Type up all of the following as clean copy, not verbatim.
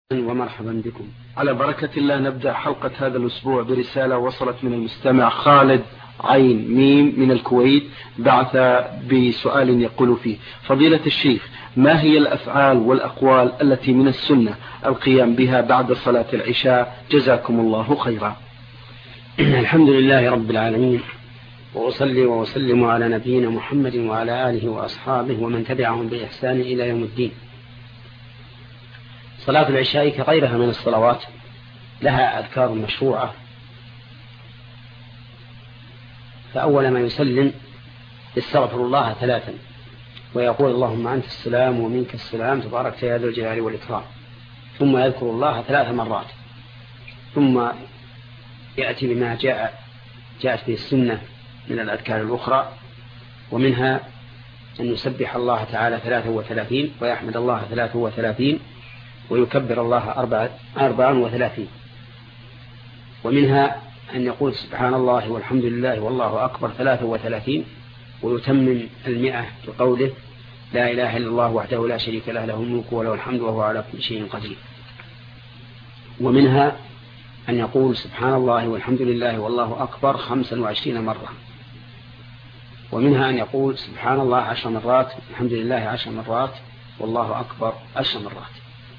ومرحبا بكم. على بركة الله نبدأ حلقة هذا الأسبوع برسالة وصلت من المستمع خالد عين ميم من الكويت، بعث بسؤال يقول فيه: فضيلة الشيخ، ما هي الأفعال والأقوال التي من السنة القيام بها بعد صلاة العشاء؟ جزاكم الله خيرا. الحمد لله رب العالمين، وأصلي وأسلم على نبينا محمد وعلى آله وأصحابه ومن تبعهم بإحسان إلى يوم الدين. صلاة العشاء كغيرها من الصلوات لها أذكار مشروعة. فأول ما يسلم يستغفر الله 3 ويقول: اللهم أنت السلام ومنك السلام تبارك يا ذا الجلال والإكرام. ثم يذكر الله 3 مرات، ثم يأتي بما جاءت به السنة من الأذكار الأخرى، ومنها أن يسبح الله تعالى 33 ويحمد الله 33 ويكبر الله 34، ومنها أن يقول سبحان الله والحمد لله والله أكبر 33 ويتمم 100 بقوله: لا إله إلا الله وحده لا شريك له، له الملك وله الحمد وهو على كل شيء قدير. ومنها أن يقول سبحان الله والحمد لله والله أكبر 25 مرة. ومنها أن يقول سبحان الله 10 مرات، الحمد لله 10 مرات، والله أكبر 10 مرات.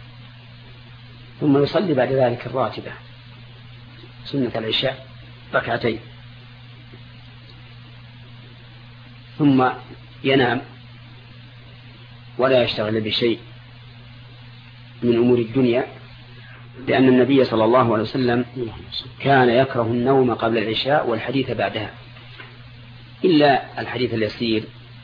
ثم يصلي بعد ذلك الراتبة سنة العشاء 2 ثم ينام ولا يشتغل بشيء من أمور الدنيا، لأن النبي صلى الله عليه وسلم كان يكره النوم قبل العشاء والحديث بعدها، إلا الحديث اليسير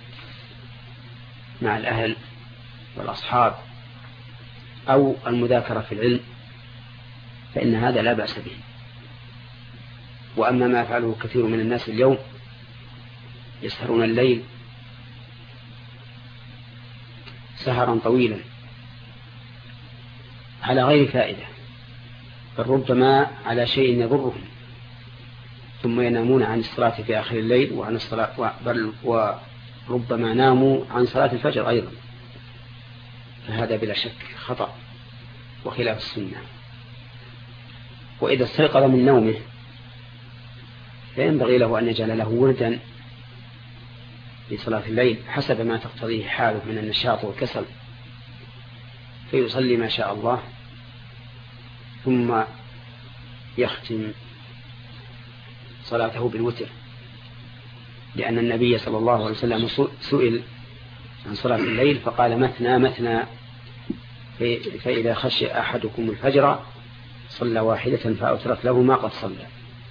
مع الأهل والأصحاب أو المذاكرة في العلم، فإن هذا لا بأس به. وأما ما يفعله كثير من الناس اليوم، يسهرون الليل سهرا طويلا على غير فائدة، بل ربما على شيء يضرهم، ثم ينامون عن الصلاة في آخر الليل وعن الصلاة، بل وربما ناموا عن صلاة الفجر أيضا. فهذا بلا شك خطأ وخلاف السنة. وإذا استيقظ من نومه فينبغي له أن يجعل له وردا لصلاة الليل حسب ما تقتضيه حاله من النشاط والكسل، فيصلي ما شاء الله، ثم يختم صلاته بالوتر، لأن النبي صلى الله عليه وسلم سئل عن صلاة الليل فقال: مثنى مثنى، فإذا خشي أحدكم الفجر صلى 1 فأوترت له ما قد صلى.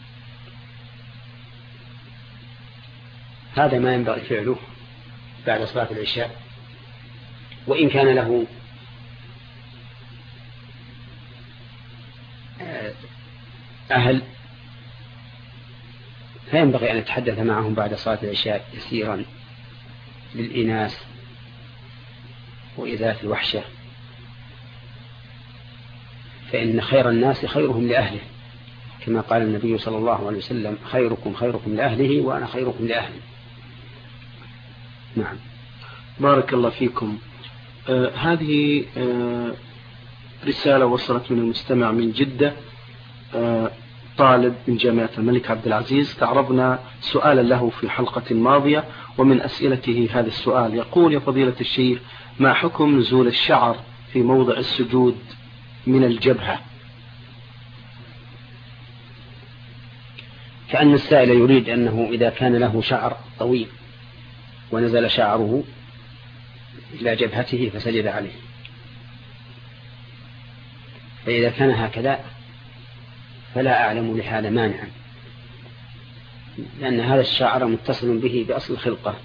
هذا ما ينبغي فعله بعد صلاة العشاء. وإن كان له أهل فينبغي أن يتحدث معهم بعد صلاة العشاء يسيرا للإناس وإذاث الوحشة، فإن خير الناس خيرهم لأهله، كما قال النبي صلى الله عليه وسلم: خيركم خيركم لأهله وأنا خيركم لأهلي. نعم. بارك الله فيكم. هذه رسالة وصلت من المستمع من جدة، طالب من جامعة الملك عبد العزيز. تعرضنا سؤالا له في حلقة ماضية، ومن أسئلته هذا السؤال. يقول: يا فضيلة الشيخ، ما حكم نزول الشعر في موضع السجود من الجبهة؟ كأن السائل يريد أنه إذا كان له شعر طويل ونزل شعره إلى جبهته فسجد عليه، فإذا كان هكذا فلا أعلم لهذا مانعا، لأن هذا الشعر متصل به بأصل الخلقة.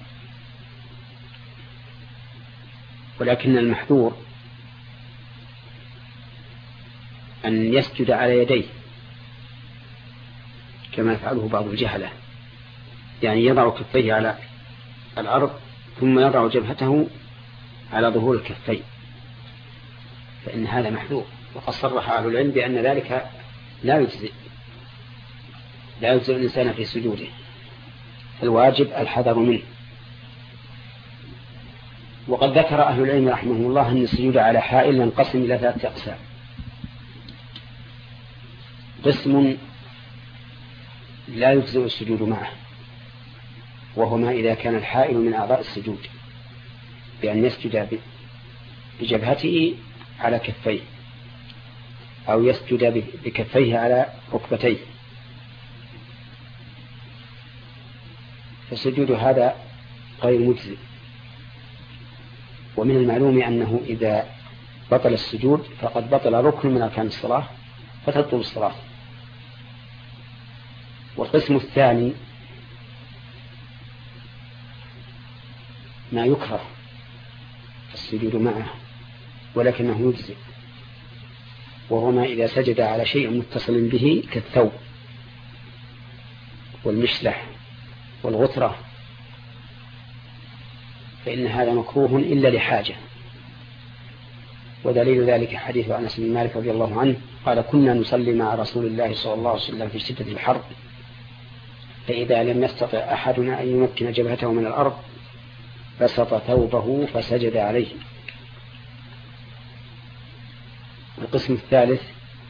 ولكن المحذور أن يسجد على يديه كما يفعله بعض الجهلة، يعني يضع كفيه على الأرض ثم يضع جبهته على ظهور الكفين، فإن هذا محذور. وقد صرح أهل العلم بأن ذلك لا يجزئ الإنسان في سجوده، الواجب الحذر منه. وقد ذكر أهل العلم رحمه الله أن السجود على حائل ينقسم إلى 3 أقسام: قسم لا يجزئ السجود معه، وهو ما إذا كان الحائل من أعضاء السجود، بأن يسجد بجبهته على كفيه أو يسجد بكفيه على ركبتيه، فالسجود هذا غير مجزئ. ومن المعلوم أنه إذا بطل السجود فقد بطل ركن من أركان الصلاة فتبطل الصلاة. والقسم الثاني ما يكره السجود معه ولكنه يجزئ، وهو ما إذا سجد على شيء متصل به كالثوب والمشلح والغترة، فإن هذا مكروه إلا لحاجة. ودليل ذلك حديث أنس بن مالك رضي الله عنه قال: كنا نصلي مع رسول الله صلى الله عليه وسلم في شدة الحر، فإذا لم يستطع أحدنا أن يمكن جبهته من الأرض بسط ثوبه فسجد عليه. القسم الثالث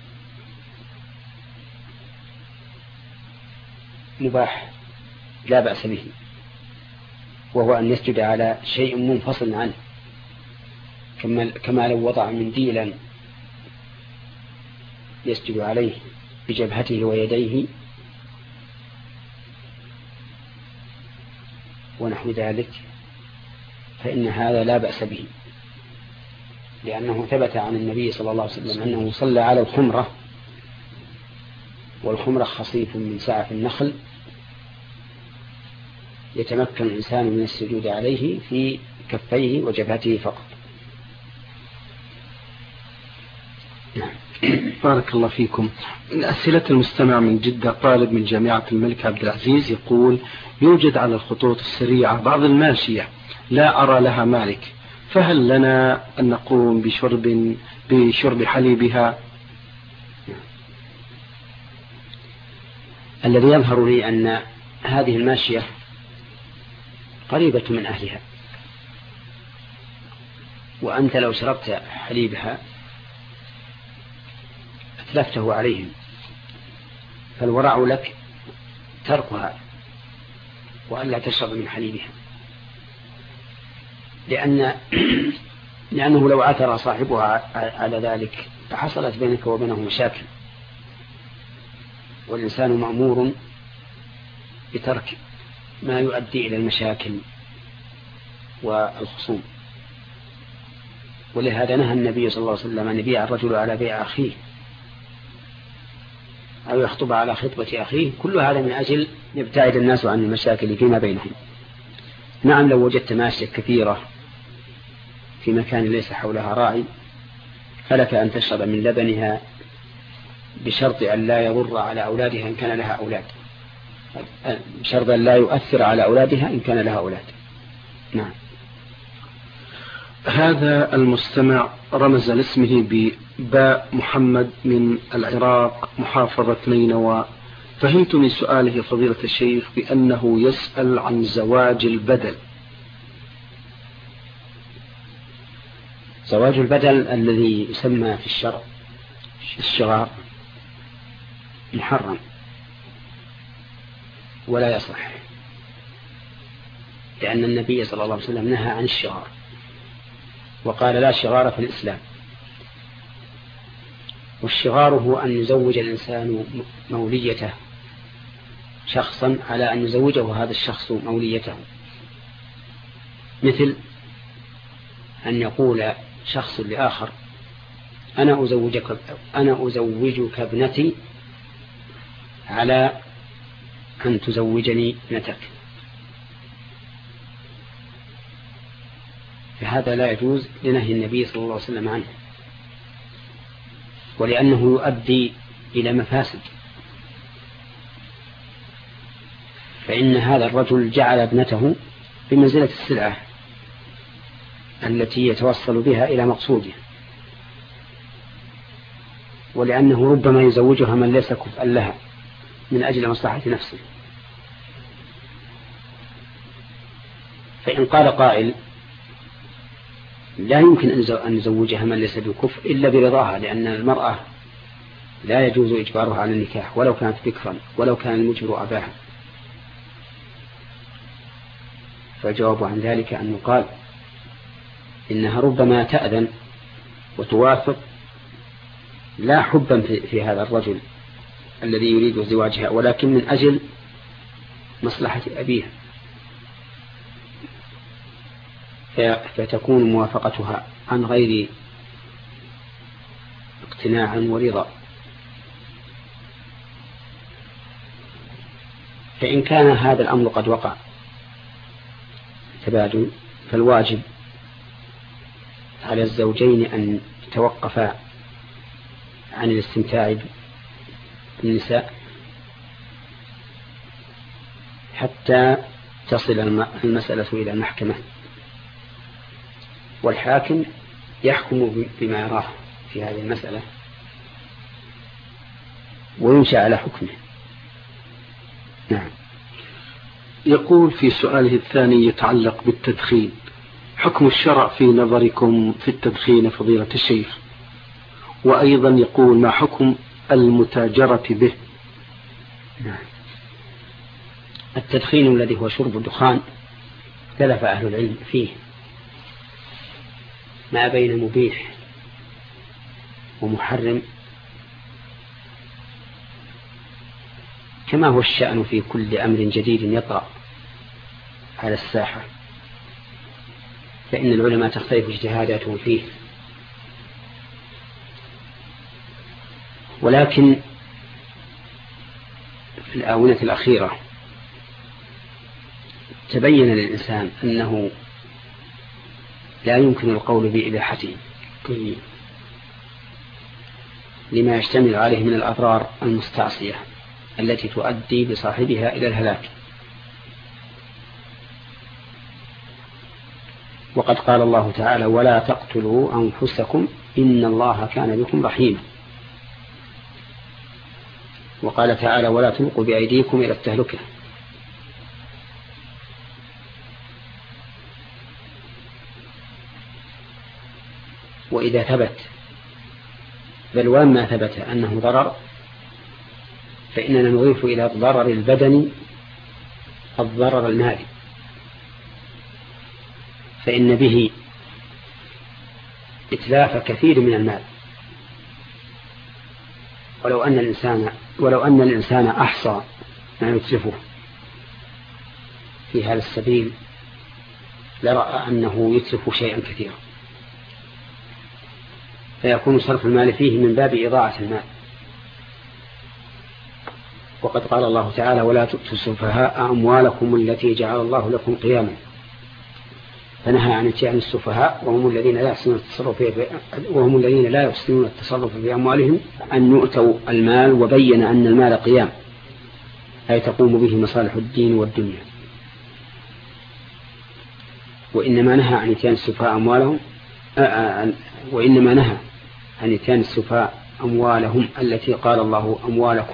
مباح لا بأس به، وهو أن يسجد على شيء منفصل عنه، كما لو وضع منديلا يسجد عليه بجبهته ويديه ونحو ذلك، فإن هذا لا بأس به، لأنه ثبت عن النبي صلى الله عليه وسلم أنه صلى على الخمرة، والخمرة خصيف من سعف النخل يتمكن الإنسان من السجود عليه في كفيه وجبهته فقط. بارك الله فيكم. من أسئلة المستمع من جدة طالب من جامعة الملك عبد العزيز يقول: يوجد على الخطوط السريعة بعض الماشية لا أرى لها مالك، فهل لنا أن نقوم بشرب حليبها؟ الذي يظهر لي أن هذه الماشية قريبة من أهلها، وأنت لو شربت حليبها أتلفته عليهم، فالورع لك تركها وألا تشرب من حليبها، لأنه لو عثر صاحبها على ذلك فحصلت بينك وبينه مشاكل، والإنسان مأمور بترك ما يؤدي إلى المشاكل والخصوم. ولهذا نهى النبي صلى الله عليه وسلم أن يبيع الرجل على بيع أخيه أو يخطب على خطبة أخيه، كل هذا من أجل يبتعد الناس عن المشاكل فيما بينهم. نعم، لو وجدت ماشية كثيرة في مكان ليس حولها راعي فلك أن تشرب من لبنها بشرط أن لا يضر على أولادها إن كان لها أولاد، بشرط أن لا يؤثر على أولادها إن كان لها أولاد. نعم. هذا المستمع رمز لاسمه بباء محمد من العراق محافظة نينوى. فهمت من سؤاله فضيلة الشيخ بأنه يسأل عن زواج البدل. زواج البدل الذي يسمى في الشرع الشغار محرم ولا يصح، لأن النبي صلى الله عليه وسلم نهى عن الشغار وقال: لا شغار في الإسلام. والشغار هو أن يزوج الإنسان موليته شخصا على أن يزوجه هذا الشخص موليته، مثل أن يقول شخص لآخر: أنا أزوجك ابنتي على أن تزوجني ابنتك، فهذا لا يجوز لنهي النبي صلى الله عليه وسلم عنه، ولأنه يؤدي إلى مفاسد. فإن هذا الرجل جعل ابنته بمنزلة السلعة التي يتوصل بها إلى مقصوده، ولأنه ربما يزوجها من ليس كفءا لها من أجل مصلحة نفسه. فإن قال قائل: لا يمكن أن نزوجها من ليس بكفء إلا برضاها، لأن المرأة لا يجوز إجبارها على النكاح ولو كانت بكرا ولو كان المجبر أباها. فالجواب عن ذلك أن يقال إنها ربما تأذن وتوافق لا حبا في هذا الرجل الذي يريد زواجها، ولكن من أجل مصلحة أبيها، فتكون موافقتها عن غير اقتناع ورضا. فإن كان هذا الأمر قد وقع تبادل، فالواجب على الزوجين أن يتوقفا عن الاستمتاع بالنساء حتى تصل المسألة إلى المحكمة، والحاكم يحكم بما يراه في هذه المسألة وينشأ على حكمه. نعم. يقول في سؤاله الثاني يتعلق بالتدخين: حكم الشرع في نظركم في التدخين فضيلة الشيخ؟ وأيضا يقول: ما حكم المتاجرة به؟ نعم. التدخين الذي هو شرب الدخان اختلف أهل العلم فيه ما بين مبيح ومحرم، كما هو الشأن في كل أمر جديد يطرأ على الساحة، فإن العلماء تختلف اجتهاداتهم فيه. ولكن في الآونة الأخيرة تبين للإنسان أنه لا يمكن القول بإباحته لما يشتمل عليه من الأضرار المستعصية التي تؤدي بصاحبها إلى الهلاك. وقد قال الله تعالى: ولا تقتلوا أنفسكم إن الله كان بكم رحيما. وقال تعالى: ولا تلقوا بأيديكم إلى التهلكة. وإذا ثبت بل وما ثبت أنه ضرر، فإننا نضيف إلى الضرر البدني الضرر المالي، فإن به إتلاف كثير من المال. ولو أن الإنسان أحصى ما يتلفه في هذا السبيل لرأى أنه يتلف شيئا كثيرا، فيكون صرف المال فيه من باب إضاعة المال. وقد قال الله تعالى: ولا تؤتوا السفهاء أموالكم التي جعل الله لكم قياما، فنهى عن اتيان السفهاء وهم الذين لا يحسنون التصرف في أموالهم أن يؤتوا المال، وبين أن المال قيام أي تقوم به مصالح الدين والدنيا. وإنما نهى عن اتيان السفهاء أموالهم التي قال الله أموالكم،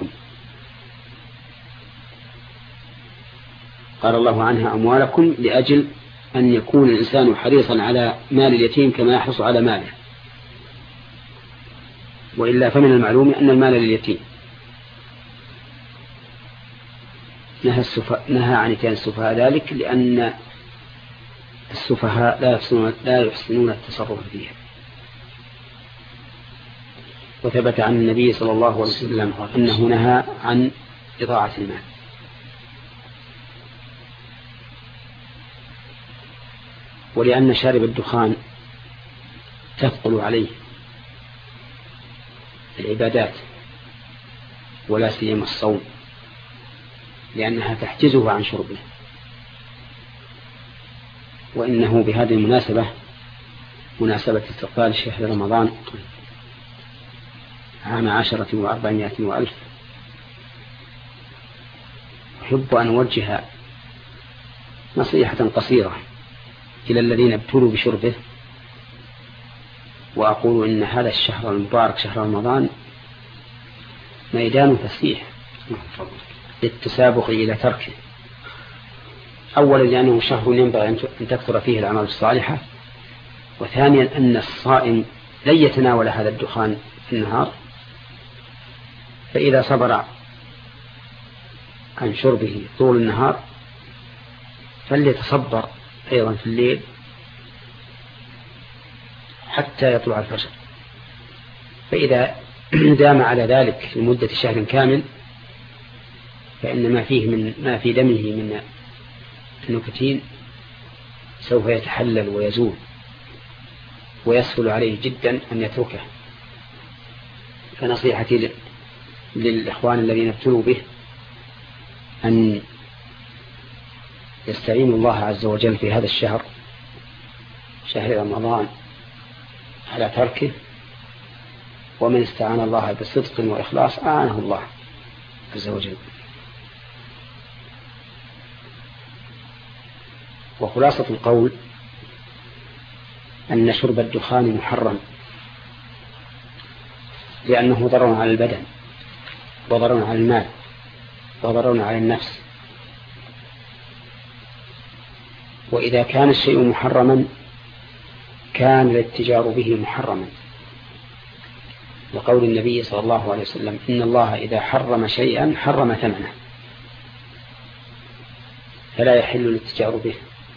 قال الله عنها أموالكم لأجل أن يكون الإنسان حريصا على مال اليتيم كما يحرص على ماله، وإلا فمن المعلوم أن المال لليتيم. نهى عن اتيان السفهاء ذلك لأن السفهاء لا يحسنون التصرف فيها. وثبت عن النبي صلى الله عليه وسلم أنه نهى عن إضاعة المال. ولأن شارب الدخان تثقل عليه العبادات ولا سيما الصوم، لأنها تحجزه عن شربه. وإنه بهذه المناسبة، مناسبة استقبال شهر رمضان عام 10,400,000، أحب أن أوجه نصيحة قصيرة إلى الذين ابتلوا بشربه، وأقول إن هذا الشهر المبارك شهر رمضان ميدان فسيح للتسابق إلى تركه. أولا لأنه شهر ينبغي أن تكثر فيه الأعمال الصالحة، وثانيا أن الصائم لن يتناول هذا الدخان في النهار، فإذا صبر عن شربه طول النهار فليتصبر أيضا في الليل حتى يطلع الفجر. فإذا دام على ذلك لمدة شهر كامل فإن ما في دمه من النكتين سوف يتحلل ويزول، ويسهل عليه جدا أن يتركه. فنصيحتي للإخوان الذين ابتلوا به أن يستعينوا الله عز وجل في هذا الشهر، شهر رمضان، على تركه، ومن استعان الله بصدق وإخلاص أعانه الله عز وجل. وخلاصة القول أن شرب الدخان محرم، لأنه ضرر على البدن وضرر على المال وضرر على النفس. وإذا كان الشيء محرما كان الاتجار به محرما، لقول النبي صلى الله عليه وسلم: إن الله إذا حرم شيئا حرم ثمنه، فلا يحل الاتجار به.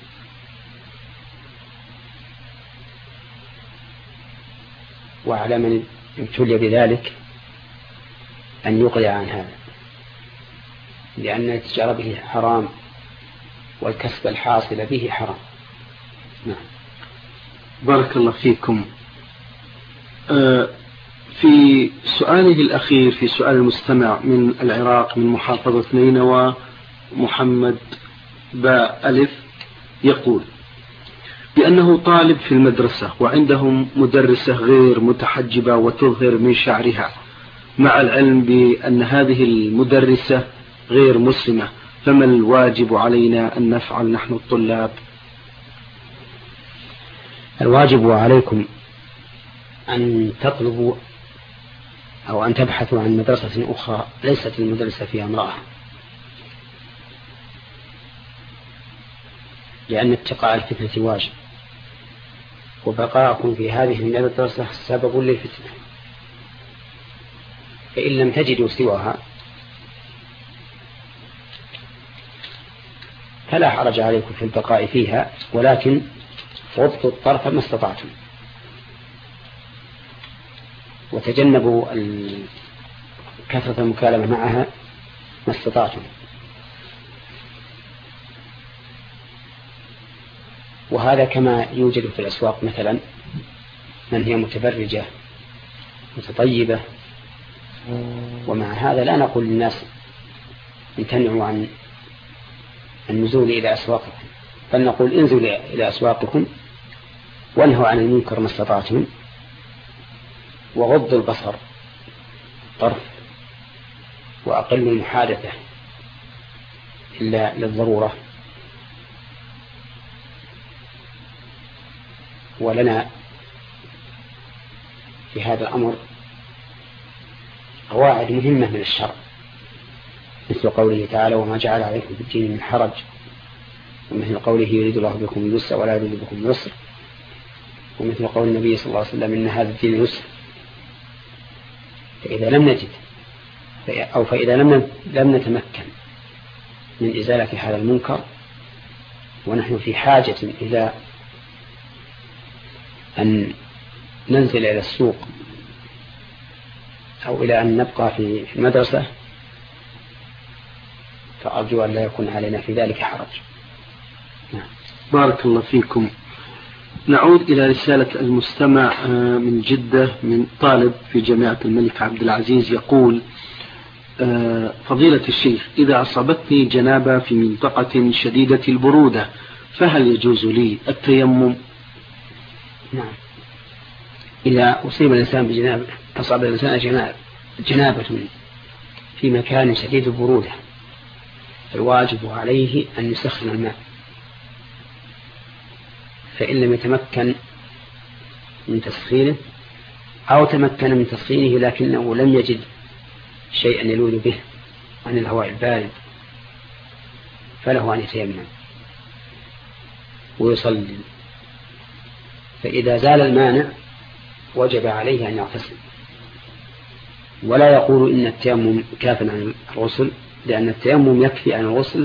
وعلى من ابتلي بذلك أن يقلع عن هذا، لأن الاتجار به حرام والكسب الحاصل به حرام. نعم. بارك الله فيكم. في سؤاله الأخير، في سؤال المستمع من العراق من محافظة نينوى، محمد باء ألف، يقول بأنه طالب في المدرسة وعندهم مدرسة غير متحجبة وتظهر من شعرها، مع العلم بأن هذه المدرسة غير مسلمة، فما الواجب علينا أن نفعل نحن الطلاب؟ الواجب عليكم أن تطلبوا أو أن تبحثوا عن مدرسة أخرى ليست المدرسة فيها امرأة، لأن اتقاء الفتنة واجب، وبقاءكم في هذه المدرسة سبب للفتنة. فإن لم تجدوا سواها فلا حرج عليكم في البقاء فيها، ولكن غضوا الطرف ما استطعتم، وتجنبوا كثرة المكالمة معها ما استطعتم. وهذا كما يوجد في الأسواق مثلا من هي متبرجة متطيبة، ومع هذا لا نقول للناس امتنعوا عن النزول إلى أسواقكم، بل نقول انزلوا إلى أسواقكم وانهوا عن المنكر ما استطعتم، وغضوا البصر طرف، وأقلوا المحادثة إلا للضرورة. ولنا في هذا الأمر قواعد مهمة من الشرع، مثل قوله تعالى: وما جعل عليكم في الدين من حرج، ومثل قوله: يريد الله بكم اليسر ولا يريد بكم العسر، ومثل قول النبي صلى الله عليه وسلم: إن هذا الدين يسر. فإذا لم نجد فإذا لم نتمكن من إزالة هذا المنكر، ونحن في حاجة إلى أن ننزل إلى السوق أو إلى أن نبقى في المدرسة، فأرجو أن لا يكون علينا في ذلك حرج. بارك الله فيكم. نعود إلى رسالة المستمع من جدة، من طالب في جامعة الملك عبد العزيز، يقول: فضيلة الشيخ، إذا أصابتني جنابة في منطقة شديدة البرودة فهل يجوز لي التيمم؟ نعم، إذا أصيب الإنسان بجنابة، أصاب الإنسان جنابة في مكان شديد البرودة، الواجب عليه أن يسخن الماء، فإن لم يتمكن من تسخينه أو تمكن من تسخينه لكنه لم يجد شيئا يلوذ به عن الهواء البارد، فله أن يتيمم ويصلي. فإذا زال المانع وجب عليه أن يغتسل، ولا يقول إن التيمم كاف عن الغسل، لأن التيمم يكفي عن الغسل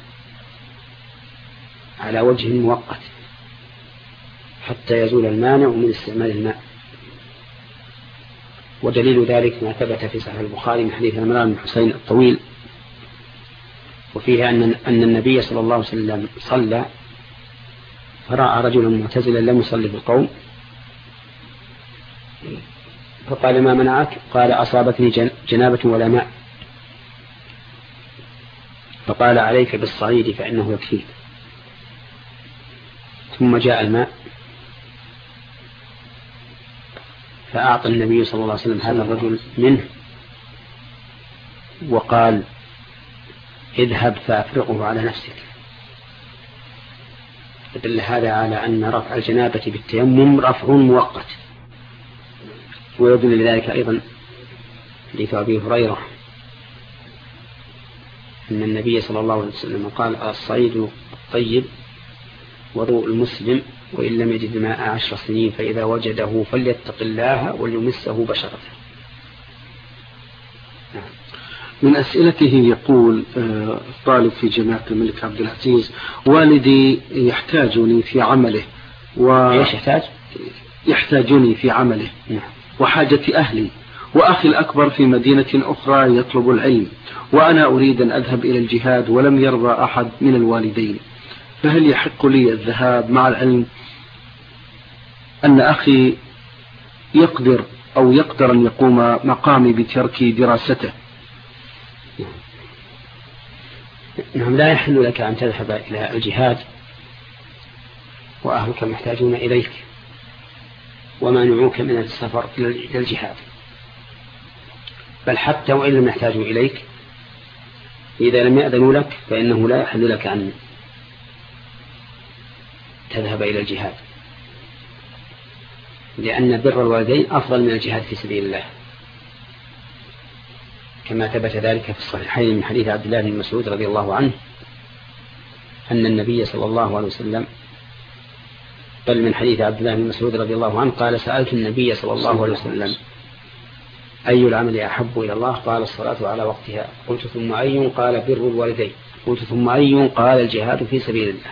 على وجه مؤقت حتى يزول المانع من استعمال الماء. ودليل ذلك ما ثبت في صحيح البخاري من حديث عمران بن حسين الطويل، وفيه أن النبي صلى الله عليه وسلم صلى فرأى رجلا معتزلا لم يصلي في القوم، فقال: ما منعك؟ قال: أصابتني جنابة ولا ماء. فقال: عليك بالصعيد فإنه يكفيك. ثم جاء الماء فأعطى النبي صلى الله عليه وسلم هذا الرجل منه وقال: اذهب فأفرغه على نفسك. فدل هذا على أن رفع الجنابة بالتيمم رفع مؤقت. ويدل لذلك أيضا حديث أبي هريرة أن النبي صلى الله عليه وسلم قال: الصعيد الطيب وضوء المسلم وإن لم يجد ماء 10 سنين فإذا وجده فليتق الله وليمسه بشرته. من أسئلته يقول طالب في جامعة الملك عبد العزيز: والدي يحتاجني في عمله يحتاجني في عمله وحاجة أهلي، وأخي الأكبر في مدينة أخرى يطلب العلم، وأنا أريد أن أذهب إلى الجهاد ولم يرضى أحد من الوالدين، فهل يحق لي الذهاب مع العلم أن أخي يقدر أن يقوم مقامي بترك دراسته؟ نعم، لا يحل لك أن تذهب إلى الجهاد وأهلك محتاجون إليك ومانعوك من السفر إلى الجهاد، بل حتى وإن لم يحتاجوا إليك إذا لم يأذنوا لك فإنه لا يحل لك أن تذهب إلى الجهاد، لأن بر الوالدين أفضل من الجهاد في سبيل الله، كما ثبت ذلك في الصحيحين من حديث عبد الله بن مسعود رضي الله عنه أن النبي صلى الله عليه وسلم، بل من حديث عبد الله بن مسعود رضي الله عنه قال: سألت النبي صلى الله عليه وسلم أي العمل أحب إلى الله؟ قال: الصلاة على وقتها. قلت: ثم أي؟ قال: بر الوالدين. قلت: ثم أي؟ قال: الجهاد في سبيل الله.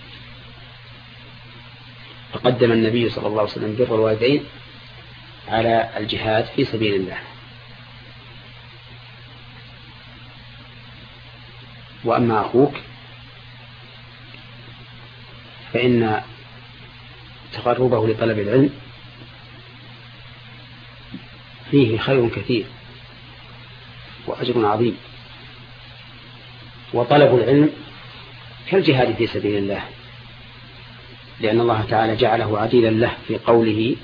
فقدم النبي صلى الله عليه وسلم بر الوالدين على الجهاد في سبيل الله. وأما أخوك فإن تقربه لطلب العلم فيه خير كثير وأجر عظيم، وطلب العلم كالجهاد في سبيل الله، لأن الله تعالى جعله عديلا له في قوله: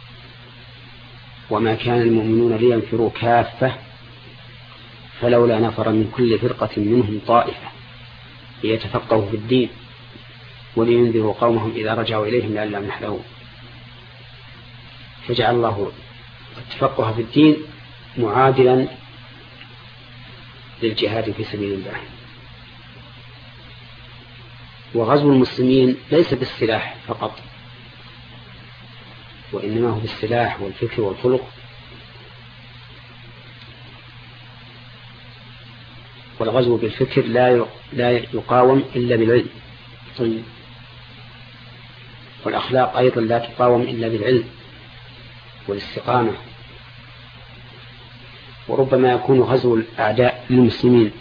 وما كان المؤمنون لينفروا كافة فلولا نفر من كل فرقة منهم طائفة ليتفقهوا في الدين ولينذروا قومهم إذا رجعوا إليهم لعلهم يحذرون. فجعل الله التفقه في الدين معادلا للجهاد في سبيل الله. وغزو المسلمين ليس بالسلاح فقط، وإنما هو بالسلاح والفكر والخلق، والغزو بالفكر لا يقاوم إلا بالعلم، والأخلاق أيضا لا تقاوم إلا بالعلم والاستقامة. وربما يكون غزو الأعداء للمسلمين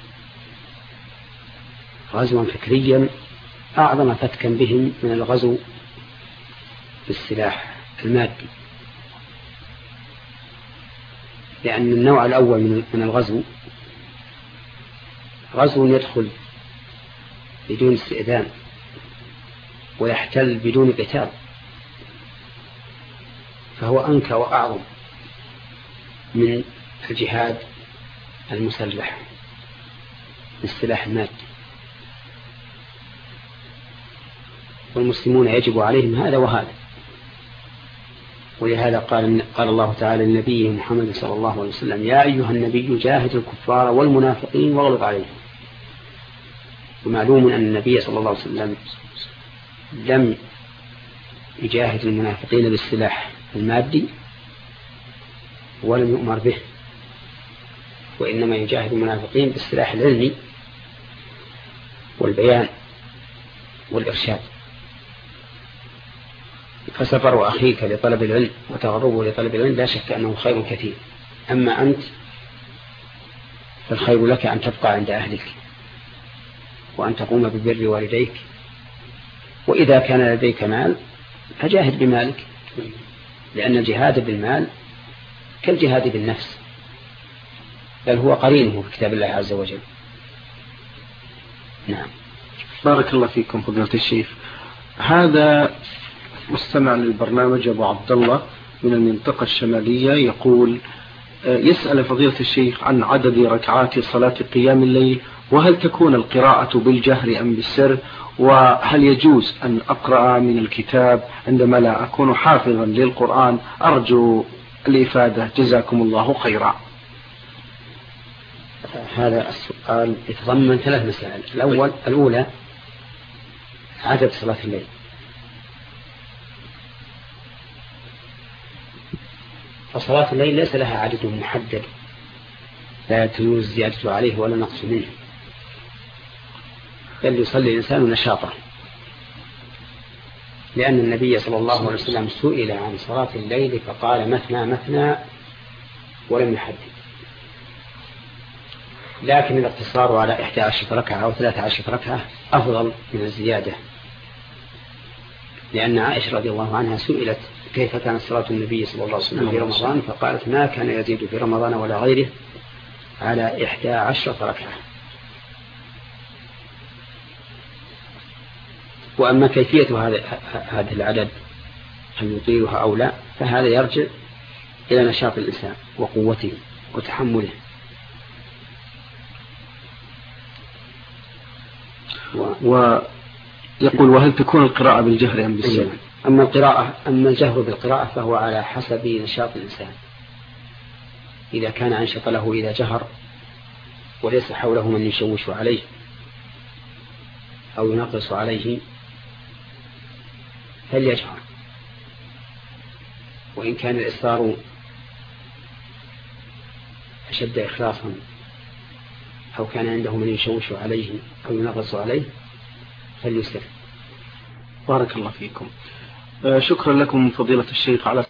غزوا فكريا أعظم فتكا بهم من الغزو بالسلاح المادي، لأن النوع الأول من الغزو غزو يدخل بدون استئذان ويحتل بدون قتال، فهو أنكى وأعظم من الجهاد المسلح بالسلاح المادي. والمسلمون يجب عليهم هذا وهذا، ولهذا قال الله تعالى لنبيه محمد صلى الله عليه وسلم: يا أيها النبي جاهد الكفار والمنافقين واغلظ عليهم. ومعلوم أن النبي صلى الله عليه وسلم لم يجاهد المنافقين بالسلاح المادي ولم يؤمر به، وإنما يجاهد المنافقين بالسلاح العلمي والبيان والإرشاد. فسفر أخيك لطلب العلم وتغربه لطلب العلم لا شك أنه خير كثير. أما أنت فالخير لك أن تبقى عند أهلك وأن تقوم ببر والديك، وإذا كان لديك مال فجاهد بمالك، لأن الجهاد بالمال كالجهاد بالنفس، بل هو قرينه في كتاب الله عز وجل. نعم. بارك الله فيكم فضيلة الشيخ. هذا مستمع للبرنامج أبو عبد الله من المنطقة الشمالية يقول يسأل فضيلة الشيخ عن عدد ركعات صلاة قيام الليل، وهل تكون القراءة بالجهر أم بالسر، وهل يجوز أن أقرأ من الكتاب عندما لا أكون حافظا للقرآن؟ أرجو الإفادة جزاكم الله خيرا. هذا السؤال يتضمن 3 مسائل. الأولى عدد صلاة الليل. فصلاة الليل ليس لها عدد محدد لا تجوز زيادته عليه ولا نقص منه، بل يصلي الإنسان نشاطا، لأن النبي صلى الله عليه وسلم سئل عن صلاة الليل فقال مثنى مثنى ولم يحدد. لكن الاقتصار على 11 ركعة أو 13 ركعة أفضل من الزيادة، لأن عائشة رضي الله عنها سئلت كيف كانت صلاة النبي صلى الله عليه وسلم في رمضان، فقالت ما كان يزيد في رمضان ولا غيره على 11 ركعة. وأما كيفية هذا العدد هل يطيلها أو لا، فهذا يرجع إلى نشاط الإنسان وقوته وتحمله. ويقول وهل تكون القراءة بالجهر أم بالسر؟ أما الجهر بالقراءة فهو على حسب نشاط الإنسان. إذا كان أنشط له إذا جهر وليس حوله من يشوش عليه أو ينقص عليه فليجهر، وإن كان الإصرار أشد إخلاصا أو كان عنده من يشوش عليه أو ينقص عليه فليسر. بارك الله فيكم. شكرا لكم فضيلة الشيخ على